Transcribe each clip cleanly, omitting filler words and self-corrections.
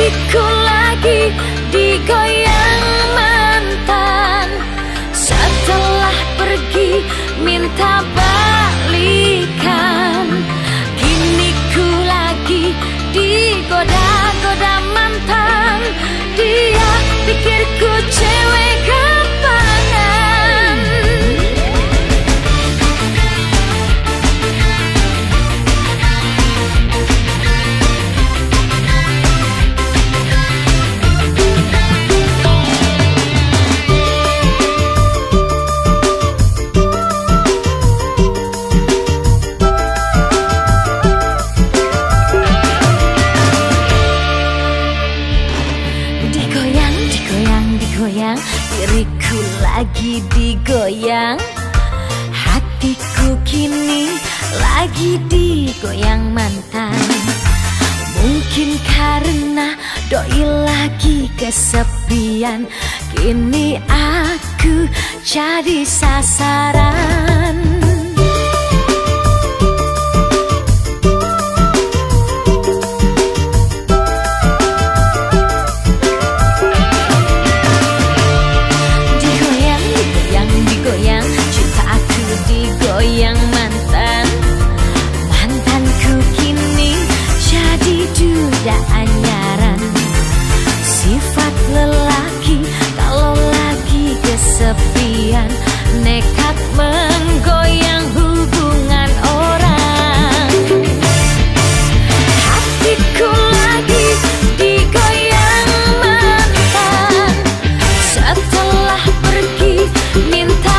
hatiku lagi digoyang mantan. Setelah pergi minta balikan, kini ku lagi digoda-goda mantan. Dia pikirku cewek gampangan. Digoyang, diriku lagi digoyang. Hatiku kini lagi digoyang mantan. Mungkin karena doi lagi kesepian, kini aku jadi sasaran. Goyang mantan, mantanku kini jadi duda anyaran. Sifat lelaki kalau lagi kesepian, nekat menggoyang hubungan orang. Hatiku lagi digoyang mantan. Setelah pergi minta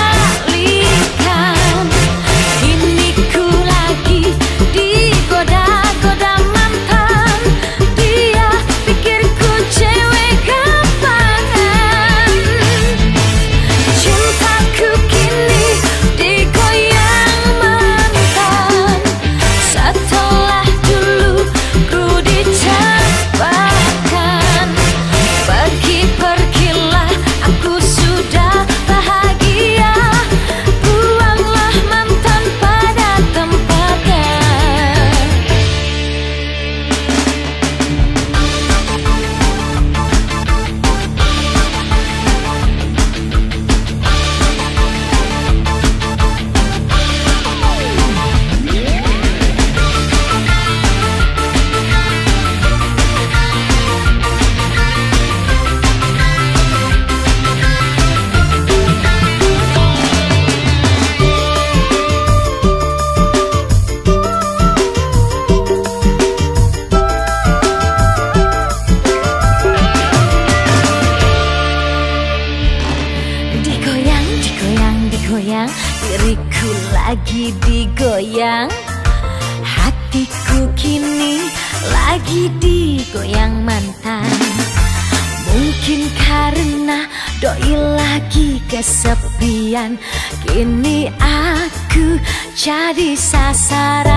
goda-goda mantan. Dia pikirku cewek gampangan. Cintaku kini digoyang mantan. Setelah dulu ku dicampakkan, pergi-pergilah aku sudah bahagia. Buanglah mantan pada tempatnya. Digoyang, diriku lagi digoyang. Hatiku kini lagi digoyang mantan. Mungkin karena doi lagi kesepian, kini aku jadi sasaran.